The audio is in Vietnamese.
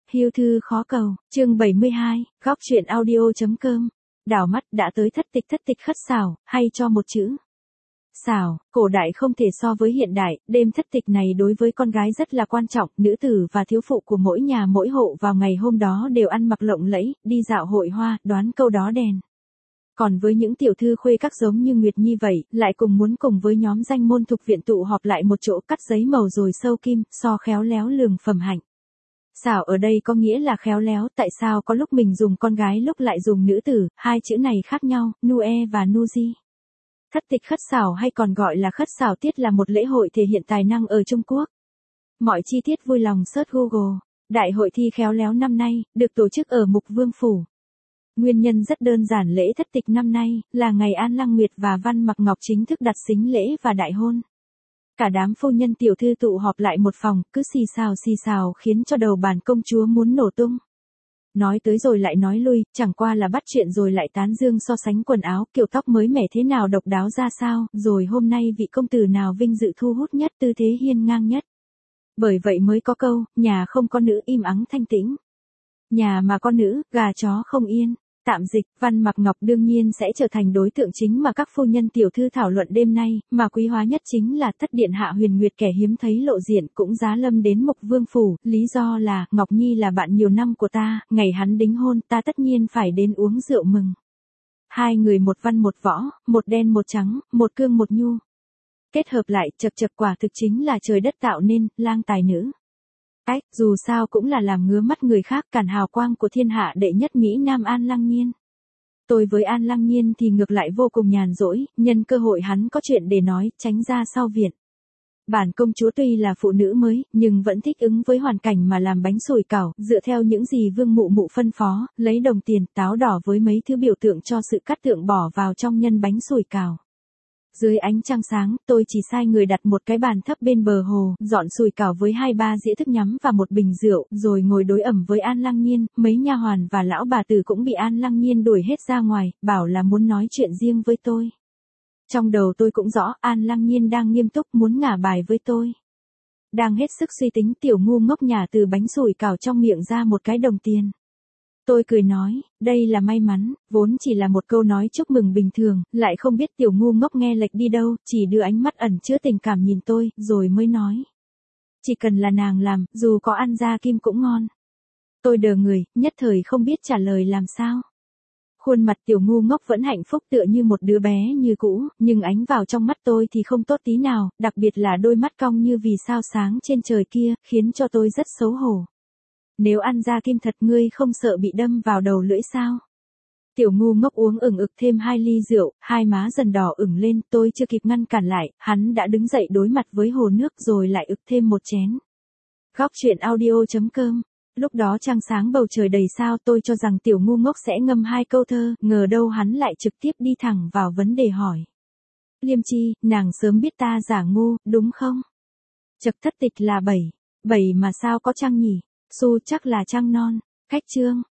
Hiêu thư khó cầu, chương 72, góc truyện audio.com. Đảo mắt đã tới thất tịch khất xảo, hay cho một chữ. Xảo, cổ đại không thể so với hiện đại, đêm thất tịch này đối với con gái rất là quan trọng, nữ tử và thiếu phụ của mỗi nhà mỗi hộ vào ngày hôm đó đều ăn mặc lộng lẫy, đi dạo hội hoa, đoán câu đó đèn. Còn với những tiểu thư khuê các giống như Nguyệt Nhi vậy, lại muốn cùng với nhóm danh môn thục viện tụ họp lại một chỗ cắt giấy màu rồi sâu kim, so khéo léo lường phẩm hạnh. Xảo ở đây có nghĩa là khéo léo, tại sao có lúc mình dùng con gái lúc lại dùng nữ tử, hai chữ này khác nhau, Nue và Nuji. Thất tịch khất xảo hay còn gọi là khất xảo tiết là một lễ hội thể hiện tài năng ở Trung Quốc. Mọi chi tiết vui lòng search Google. Đại hội thi khéo léo năm nay, được tổ chức ở Mục Vương Phủ. Nguyên nhân rất đơn giản, lễ thất tịch năm nay, là ngày An Lăng Nguyệt và Văn Mặc Ngọc chính thức đặt sính lễ và đại hôn. Cả đám phu nhân tiểu thư tụ họp lại một phòng, cứ xì xào khiến cho đầu bàn công chúa muốn nổ tung. Nói tới rồi lại nói lui, chẳng qua là bắt chuyện rồi lại tán dương so sánh quần áo, kiểu tóc mới mẻ thế nào, độc đáo ra sao, rồi hôm nay vị công tử nào vinh dự thu hút nhất, tư thế hiên ngang nhất. Bởi vậy mới có câu, nhà không có nữ im ắng thanh tĩnh. Nhà mà có nữ, gà chó không yên. Tạm dịch, Văn Mặc Ngọc đương nhiên sẽ trở thành đối tượng chính mà các phu nhân tiểu thư thảo luận đêm nay, mà quý hóa nhất chính là thất điện hạ Huyền Nguyệt, kẻ hiếm thấy lộ diện cũng giá lâm đến Mục Vương Phủ, lý do là, Ngọc Nhi là bạn nhiều năm của ta, ngày hắn đính hôn ta tất nhiên phải đến uống rượu mừng. Hai người một văn một võ, một đen một trắng, một cương một nhu. Kết hợp lại, chập quả thực chính là trời đất tạo nên, lang tài nữ. Dù sao cũng là làm ngứa mắt người khác, cản hào quang của thiên hạ đệ nhất Mỹ Nam An Lăng Nhiên. Tôi với An Lăng Nhiên thì ngược lại vô cùng nhàn rỗi, nhân cơ hội hắn có chuyện để nói, tránh ra sau viện. Bản công chúa tuy là phụ nữ mới, nhưng vẫn thích ứng với hoàn cảnh mà làm bánh sủi cảo, dựa theo những gì vương mụ phân phó, lấy đồng tiền, táo đỏ với mấy thứ biểu tượng cho sự cắt tượng bỏ vào trong nhân bánh sủi cảo. Dưới ánh trăng sáng, tôi chỉ sai người đặt một cái bàn thấp bên bờ hồ, dọn sủi cảo với 2-3 dĩa thức nhắm và một bình rượu, rồi ngồi đối ẩm với An Lăng Nhiên, mấy nha hoàn và lão bà tử cũng bị An Lăng Nhiên đuổi hết ra ngoài, bảo là muốn nói chuyện riêng với tôi. Trong đầu tôi cũng rõ, An Lăng Nhiên đang nghiêm túc muốn ngả bài với tôi. Đang hết sức suy tính, tiểu ngu ngốc nhả từ bánh sủi cảo trong miệng ra một cái đồng tiền. Tôi cười nói, đây là may mắn, vốn chỉ là một câu nói chúc mừng bình thường, lại không biết tiểu ngu ngốc nghe lệch đi đâu, chỉ đưa ánh mắt ẩn chứa tình cảm nhìn tôi, rồi mới nói. Chỉ cần là nàng làm, dù có ăn da kim cũng ngon. Tôi đờ người, nhất thời không biết trả lời làm sao. Khuôn mặt tiểu ngu ngốc vẫn hạnh phúc tựa như một đứa bé như cũ, nhưng ánh vào trong mắt tôi thì không tốt tí nào, đặc biệt là đôi mắt cong như vì sao sáng trên trời kia, khiến cho tôi rất xấu hổ. Nếu ăn da kim thật, ngươi không sợ bị đâm vào đầu lưỡi sao? Tiểu ngu ngốc uống ực thêm 2 ly rượu, hai má dần đỏ ửng lên, tôi chưa kịp ngăn cản lại, hắn đã đứng dậy đối mặt với hồ nước rồi lại ực thêm một chén. Góc truyện audio.com. Lúc đó trăng sáng bầu trời đầy sao, tôi cho rằng tiểu ngu ngốc sẽ ngâm 2 câu thơ, ngờ đâu hắn lại trực tiếp đi thẳng vào vấn đề hỏi. Liêm Chi, nàng sớm biết ta giả ngu, đúng không? Chật thất tịch là 7 mà sao có trăng nhỉ? Su chắc là trăng non. Khách chương.